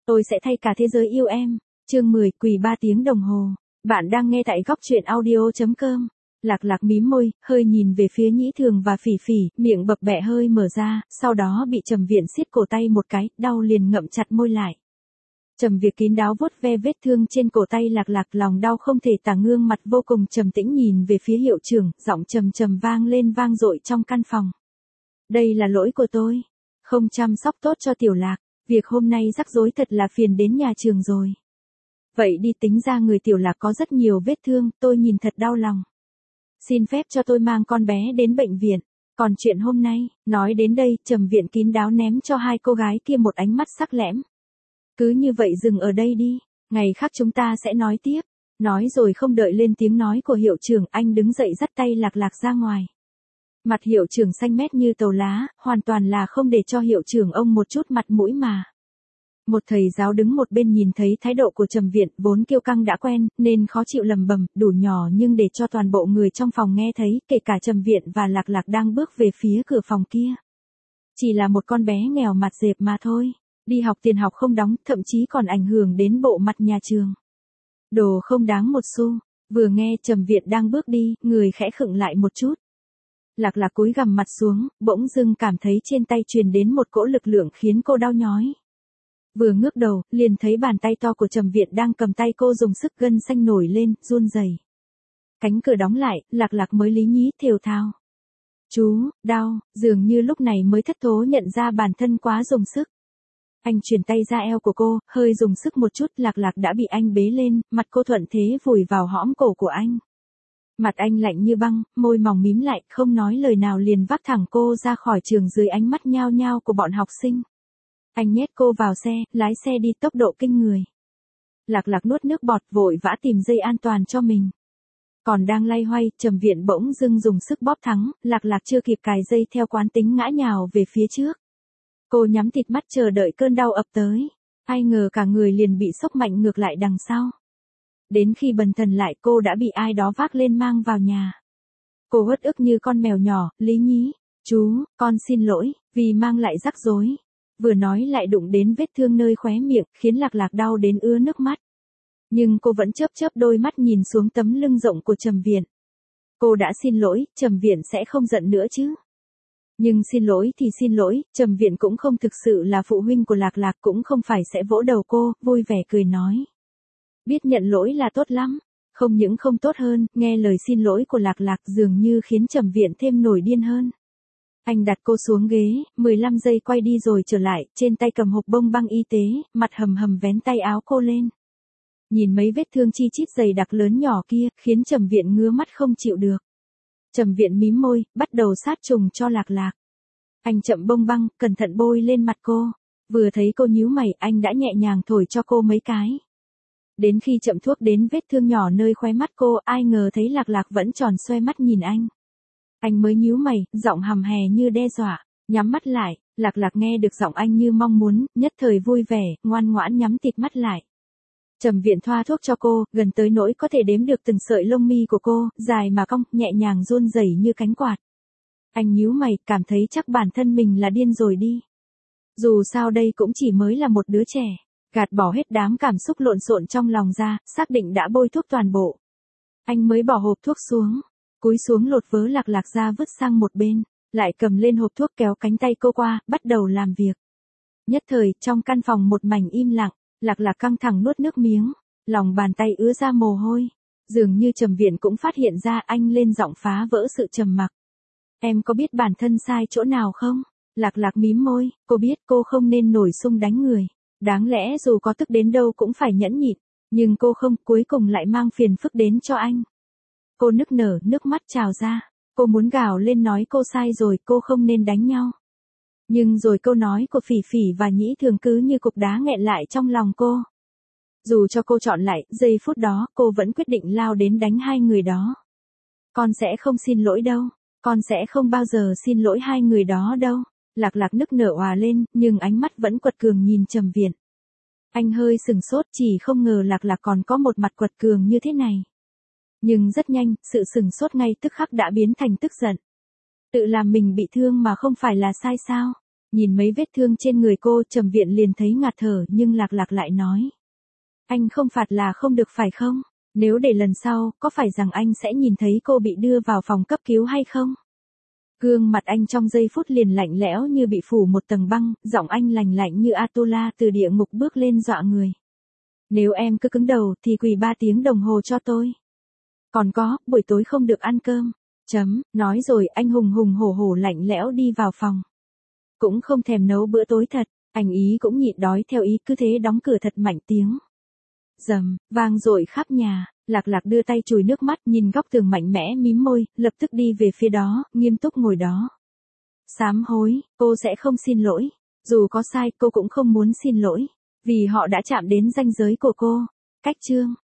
Tôi sẽ thay cả thế giới yêu em. Chương 10, quỳ 3 tiếng đồng hồ. Bạn đang nghe tại góc truyện audio.com. Lạc Lạc mím môi, hơi nhìn về phía Nhĩ Thường và Phỉ Phỉ, miệng bập bẹ hơi mở ra, sau đó bị Trầm Viện siết cổ tay một cái, đau liền ngậm chặt môi lại. Trầm Việc kín đáo vuốt ve vết thương trên cổ tay Lạc Lạc, lòng đau không thể tả, gương mặt vô cùng trầm tĩnh nhìn về phía hiệu trưởng, giọng trầm trầm vang lên vang dội trong căn phòng. Đây là lỗi của tôi, không chăm sóc tốt cho Tiểu Lạc, việc hôm nay rắc rối thật là phiền đến nhà trường rồi. Vậy đi, tính ra người Tiểu Lạc có rất nhiều vết thương, tôi nhìn thật đau lòng. Xin phép cho tôi mang con bé đến bệnh viện. Còn chuyện hôm nay, nói đến đây, Trầm Viện kín đáo ném cho hai cô gái kia một ánh mắt sắc lẻm. Cứ như vậy dừng ở đây đi, ngày khác chúng ta sẽ nói tiếp. Nói rồi không đợi lên tiếng nói của hiệu trưởng, anh đứng dậy dắt tay Lạc Lạc ra ngoài. Mặt hiệu trưởng xanh mét như tàu lá, hoàn toàn là không để cho hiệu trưởng ông một chút mặt mũi mà. Một thầy giáo đứng một bên nhìn thấy thái độ của Trầm Viện, vốn kiêu căng đã quen, nên khó chịu lầm bầm, đủ nhỏ nhưng để cho toàn bộ người trong phòng nghe thấy, kể cả Trầm Viện và Lạc Lạc đang bước về phía cửa phòng kia. Chỉ là một con bé nghèo mặt dẹp mà thôi, đi học tiền học không đóng, thậm chí còn ảnh hưởng đến bộ mặt nhà trường. Đồ không đáng một xu. Vừa nghe Trầm Viện đang bước đi, người khẽ khựng lại một chút. Lạc Lạc cúi gằm mặt xuống, bỗng dưng cảm thấy trên tay truyền đến một cỗ lực lượng khiến cô đau nhói. Vừa ngước đầu, liền thấy bàn tay to của Trầm Viện đang cầm tay cô, dùng sức, gân xanh nổi lên, run rẩy. Cánh cửa đóng lại, Lạc Lạc mới lý nhí thều thào. Chú, đau, dường như lúc này mới thất thố nhận ra bản thân quá dùng sức. Anh chuyển tay ra eo của cô, hơi dùng sức một chút, Lạc Lạc đã bị anh bế lên, mặt cô thuận thế vùi vào hõm cổ của anh. Mặt anh lạnh như băng, môi mỏng mím lại, không nói lời nào liền vác thẳng cô ra khỏi trường dưới ánh mắt nhao nhao của bọn học sinh. Anh nhét cô vào xe, lái xe đi tốc độ kinh người. Lạc Lạc nuốt nước bọt, vội vã tìm dây an toàn cho mình. Còn đang loay hoay, Trầm Viện bỗng dưng dùng sức bóp thắng, Lạc Lạc chưa kịp cài dây, theo quán tính ngã nhào về phía trước. Cô nhắm thịt mắt chờ đợi cơn đau ập tới. Ai ngờ cả người liền bị sốc mạnh ngược lại đằng sau. Đến khi bần thần lại, cô đã bị ai đó vác lên mang vào nhà. Cô uất ức như con mèo nhỏ, lý nhí. Chú, con xin lỗi, vì mang lại rắc rối. Vừa nói lại đụng đến vết thương nơi khóe miệng, khiến Lạc Lạc đau đến ứa nước mắt. Nhưng cô vẫn chớp chớp đôi mắt nhìn xuống tấm lưng rộng của Trầm Viện. Cô đã xin lỗi, Trầm Viện sẽ không giận nữa chứ. Nhưng xin lỗi thì xin lỗi, Trầm Viện cũng không thực sự là phụ huynh của Lạc Lạc, cũng không phải sẽ vỗ đầu cô, vui vẻ cười nói. Biết nhận lỗi là tốt lắm, không những không tốt hơn, nghe lời xin lỗi của Lạc Lạc dường như khiến Trầm Viện thêm nổi điên hơn. Anh đặt cô xuống ghế, 15 giây quay đi rồi trở lại, trên tay cầm hộp bông băng y tế, mặt hầm hầm vén tay áo cô lên. Nhìn mấy vết thương chi chít dày đặc lớn nhỏ kia, khiến Trầm Viện ngứa mắt không chịu được. Trầm Viện mím môi, bắt đầu sát trùng cho Lạc Lạc. Anh chậm bông băng, cẩn thận bôi lên mặt cô. Vừa thấy cô nhíu mày, anh đã nhẹ nhàng thổi cho cô mấy cái. Đến khi chậm thuốc đến vết thương nhỏ nơi khóe mắt cô, ai ngờ thấy Lạc Lạc vẫn tròn xoe mắt nhìn anh. Anh mới nhíu mày, giọng hầm hè như đe dọa, nhắm mắt lại. Lạc Lạc nghe được giọng anh như mong muốn, nhất thời vui vẻ, ngoan ngoãn nhắm tịt mắt lại. Trầm Viện thoa thuốc cho cô, gần tới nỗi có thể đếm được từng sợi lông mi của cô, dài mà cong, nhẹ nhàng run rẩy như cánh quạt. Anh nhíu mày, cảm thấy chắc bản thân mình là điên rồi đi. Dù sao đây cũng chỉ mới là một đứa trẻ. Gạt bỏ hết đám cảm xúc lộn xộn trong lòng ra, xác định đã bôi thuốc toàn bộ. Anh mới bỏ hộp thuốc xuống, cúi xuống lột vớ Lạc Lạc ra vứt sang một bên, lại cầm lên hộp thuốc kéo cánh tay cô qua, bắt đầu làm việc. Nhất thời, trong căn phòng một mảnh im lặng, Lạc Lạc căng thẳng nuốt nước miếng, lòng bàn tay ứa ra mồ hôi. Dường như Trầm Viện cũng phát hiện ra, anh lên giọng phá vỡ sự trầm mặc. Em có biết bản thân sai chỗ nào không? Lạc Lạc mím môi, cô biết cô không nên nổi xung đánh người. Đáng lẽ dù có tức đến đâu cũng phải nhẫn nhịn, nhưng cô không, cuối cùng lại mang phiền phức đến cho anh. Cô nức nở, nước mắt trào ra, cô muốn gào lên nói cô sai rồi, cô không nên đánh nhau. Nhưng rồi câu nói của Phỉ Phỉ và Nhĩ Thường cứ như cục đá nghẹn lại trong lòng cô. Dù cho cô chọn lại, giây phút đó, cô vẫn quyết định lao đến đánh hai người đó. Con sẽ không xin lỗi đâu, con sẽ không bao giờ xin lỗi hai người đó đâu. Lạc Lạc nức nở òa lên, nhưng ánh mắt vẫn quật cường nhìn Trầm Viện. Anh hơi sừng sốt, chỉ không ngờ Lạc Lạc còn có một mặt quật cường như thế này. Nhưng rất nhanh, sự sừng sốt ngay tức khắc đã biến thành tức giận. Tự làm mình bị thương mà không phải là sai sao? Nhìn mấy vết thương trên người cô, Trầm Viện liền thấy ngạt thở, nhưng Lạc Lạc lại nói. Anh không phạt là không được phải không? Nếu để lần sau, có phải rằng anh sẽ nhìn thấy cô bị đưa vào phòng cấp cứu hay không? Gương mặt anh trong giây phút liền lạnh lẽo như bị phủ một tầng băng, giọng anh lạnh lạnh như Atula từ địa ngục bước lên dọa người. Nếu em cứ cứng đầu thì quỳ 3 tiếng đồng hồ cho tôi. Còn có, buổi tối không được ăn cơm. Nói rồi anh hùng hùng hổ hổ lạnh lẽo đi vào phòng. Cũng không thèm nấu bữa tối thật, anh ý cũng nhịn đói theo ý, cứ thế đóng cửa thật mạnh tiếng. Vang dội khắp nhà. Lạc Lạc đưa tay chùi nước mắt, nhìn góc tường mạnh mẽ mím môi, lập tức đi về phía đó, nghiêm túc ngồi đó. Sám hối, cô sẽ không xin lỗi. Dù có sai, cô cũng không muốn xin lỗi. Vì họ đã chạm đến ranh giới của cô. Cách chương